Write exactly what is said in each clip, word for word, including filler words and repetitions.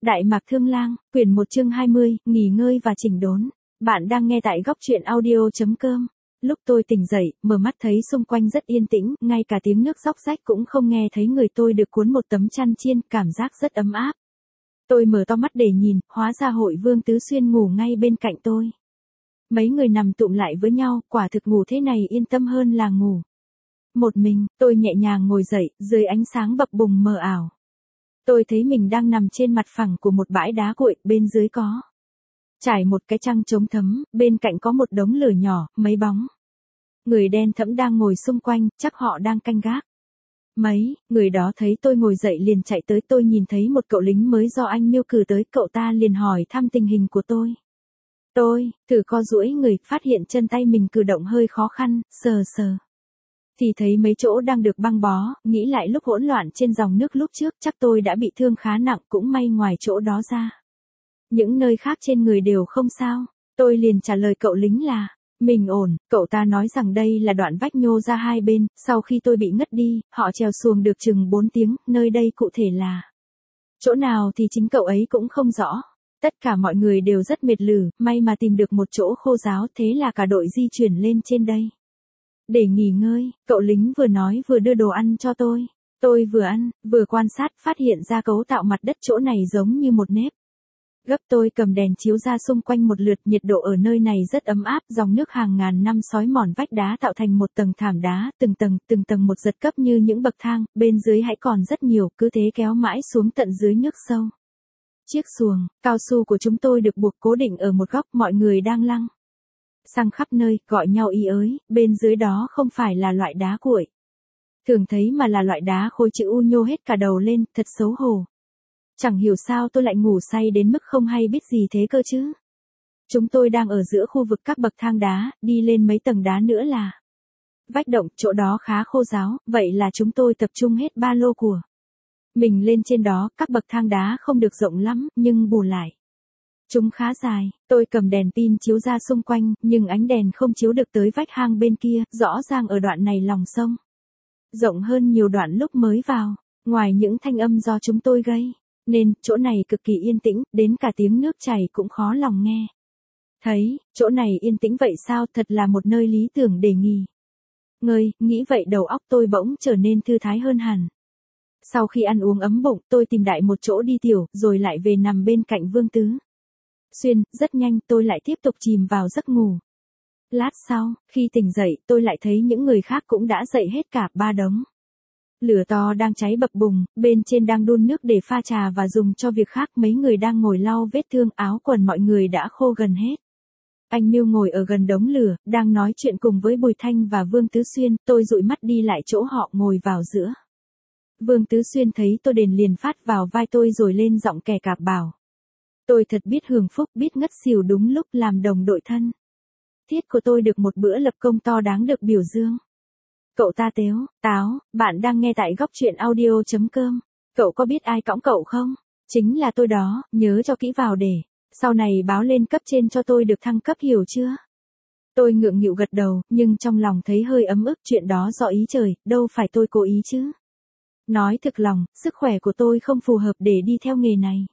Đại Mạc Thương Lang, quyển một chương hai mươi, nghỉ ngơi và chỉnh đốn. Bạn đang nghe tại góc truyện audio.com. Lúc tôi tỉnh dậy, mở mắt thấy xung quanh rất yên tĩnh, ngay cả tiếng nước róc rách cũng không nghe thấy, người tôi được cuốn một tấm chăn chiên, cảm giác rất ấm áp. Tôi mở to mắt để nhìn, hóa ra Hội Vương Tứ Xuyên ngủ ngay bên cạnh tôi. Mấy người nằm tụm lại với nhau, quả thực ngủ thế này yên tâm hơn là ngủ một mình. Tôi nhẹ nhàng ngồi dậy, dưới ánh sáng bập bùng mờ ảo. Tôi thấy mình đang nằm trên mặt phẳng của một bãi đá cuội, bên dưới có trải một cái chăn chống thấm, bên cạnh có một đống lửa nhỏ, mấy bóng người đen thẫm đang ngồi xung quanh, chắc họ đang canh gác. Mấy người đó thấy tôi ngồi dậy liền chạy tới, tôi nhìn thấy một cậu lính mới do anh Miêu cử tới, cậu ta liền hỏi thăm tình hình của tôi. Tôi thử co duỗi người, phát hiện chân tay mình cử động hơi khó khăn, sờ sờ thì thấy mấy chỗ đang được băng bó, nghĩ lại lúc hỗn loạn trên dòng nước lúc trước chắc tôi đã bị thương khá nặng, cũng may ngoài chỗ đó ra những nơi khác trên người đều không sao. Tôi liền trả lời cậu lính là mình ổn. Cậu ta nói rằng đây là đoạn vách nhô ra hai bên, sau khi tôi bị ngất đi, họ trèo xuồng được chừng bốn tiếng, nơi đây cụ thể là chỗ nào thì chính cậu ấy cũng không rõ. Tất cả mọi người đều rất mệt lử, may mà tìm được một chỗ khô ráo, thế là cả đội di chuyển lên trên đây để nghỉ ngơi. Cậu lính vừa nói vừa đưa đồ ăn cho tôi. Tôi vừa ăn, vừa quan sát, phát hiện ra cấu tạo mặt đất chỗ này giống như một nếp gấp. Tôi cầm đèn chiếu ra xung quanh một lượt, nhiệt độ ở nơi này rất ấm áp, dòng nước hàng ngàn năm xói mòn vách đá tạo thành một tầng thảm đá, từng tầng, từng tầng một giật cấp như những bậc thang, bên dưới hãy còn rất nhiều, cứ thế kéo mãi xuống tận dưới nước sâu. Chiếc xuồng cao su của chúng tôi được buộc cố định ở một góc, mọi người đang lăng xăng khắp nơi, gọi nhau ý ới, bên dưới đó không phải là loại đá cuội thường thấy mà là loại đá khối chữ U, nhô hết cả đầu lên, thật xấu hổ. Chẳng hiểu sao tôi lại ngủ say đến mức không hay biết gì thế cơ chứ. Chúng tôi đang ở giữa khu vực các bậc thang đá, đi lên mấy tầng đá nữa là vách động, chỗ đó khá khô ráo, vậy là chúng tôi tập trung hết ba lô của mình lên trên đó. Các bậc thang đá không được rộng lắm, nhưng bù lại chúng khá dài. Tôi cầm đèn pin chiếu ra xung quanh, nhưng ánh đèn không chiếu được tới vách hang bên kia, rõ ràng ở đoạn này lòng sông rộng hơn nhiều đoạn lúc mới vào. Ngoài những thanh âm do chúng tôi gây nên, chỗ này cực kỳ yên tĩnh, đến cả tiếng nước chảy cũng khó lòng nghe thấy. Chỗ này yên tĩnh vậy sao, thật là một nơi lý tưởng để nghỉ ngơi. Nghĩ vậy đầu óc tôi bỗng trở nên thư thái hơn hẳn. Sau khi ăn uống ấm bụng, tôi tìm đại một chỗ đi tiểu, rồi lại về nằm bên cạnh Vương Tứ Xuyên. Rất nhanh tôi lại tiếp tục chìm vào giấc ngủ. Lát sau, khi tỉnh dậy, tôi lại thấy những người khác cũng đã dậy hết cả. Ba đống lửa to đang cháy bập bùng, bên trên đang đun nước để pha trà và dùng cho việc khác. Mấy người đang ngồi lau vết thương, áo quần mọi người đã khô gần hết. Anh Miêu ngồi ở gần đống lửa, đang nói chuyện cùng với Bùi Thanh và Vương Tứ Xuyên. Tôi dụi mắt đi lại chỗ họ ngồi vào giữa. Vương Tứ Xuyên thấy tôi đến liền phát vào vai tôi rồi lên giọng kè cạp bảo: tôi thật biết hưởng phúc, biết ngất xỉu đúng lúc làm đồng đội thân thiết của tôi được một bữa lập công to đáng được biểu dương. Cậu ta tếu táo, bạn đang nghe tại góc truyện audio.com. Cậu có biết ai cõng cậu không? Chính là tôi đó, nhớ cho kỹ vào để sau này báo lên cấp trên cho tôi được thăng cấp, hiểu chưa? Tôi ngượng nghịu gật đầu, nhưng trong lòng thấy hơi ấm ức, chuyện đó do ý trời, đâu phải tôi cố ý chứ. Nói thực lòng, sức khỏe của tôi không phù hợp để đi theo nghề này.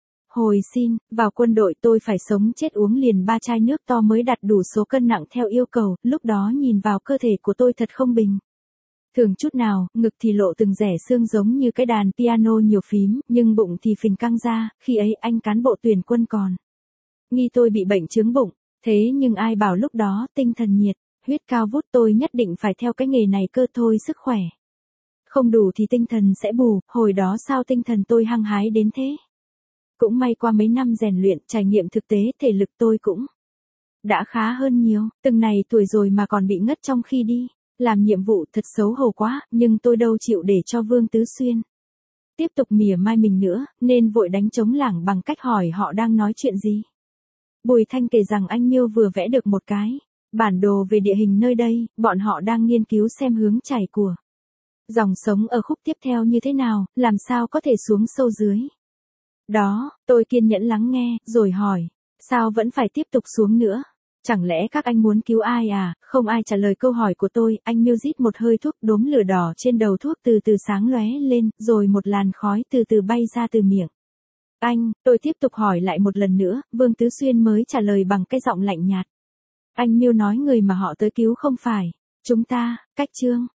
Hồi xin vào quân đội tôi phải sống chết uống liền ba chai nước to mới đạt đủ số cân nặng theo yêu cầu. Lúc đó nhìn vào cơ thể của tôi thật không bình thường chút nào, ngực thì lộ từng rẻ xương giống như cái đàn piano nhiều phím, nhưng bụng thì phình căng ra. Khi ấy anh cán bộ tuyển quân còn nghi tôi bị bệnh chướng bụng. Thế nhưng ai bảo lúc đó tinh thần nhiệt huyết cao vút, tôi nhất định phải theo cái nghề này cơ thôi. Sức khỏe không đủ thì tinh thần sẽ bù, hồi đó sao tinh thần tôi hăng hái đến thế. Cũng may qua mấy năm rèn luyện, trải nghiệm thực tế, thể lực tôi cũng đã khá hơn nhiều. Từng này tuổi rồi mà còn bị ngất trong khi đi làm nhiệm vụ, thật xấu hổ quá, nhưng tôi đâu chịu để cho Vương Tứ Xuyên tiếp tục mỉa mai mình nữa, nên vội đánh trống lảng bằng cách hỏi họ đang nói chuyện gì. Bùi Thanh kể rằng anh Miêu vừa vẽ được một cái bản đồ về địa hình nơi đây, bọn họ đang nghiên cứu xem hướng chảy của dòng sống ở khúc tiếp theo như thế nào, làm sao có thể xuống sâu dưới đó. Tôi kiên nhẫn lắng nghe, rồi hỏi, sao vẫn phải tiếp tục xuống nữa? Chẳng lẽ các anh muốn cứu ai à? Không ai trả lời câu hỏi của tôi. Anh Miêu rít một hơi thuốc, đốm lửa đỏ trên đầu thuốc từ từ sáng lóe lên, rồi một làn khói từ từ bay ra từ miệng Anh, tôi tiếp tục hỏi lại một lần nữa, Vương Tứ Xuyên mới trả lời bằng cái giọng lạnh nhạt. Anh Miêu nói người mà họ tới cứu không phải chúng ta, Cách Trương.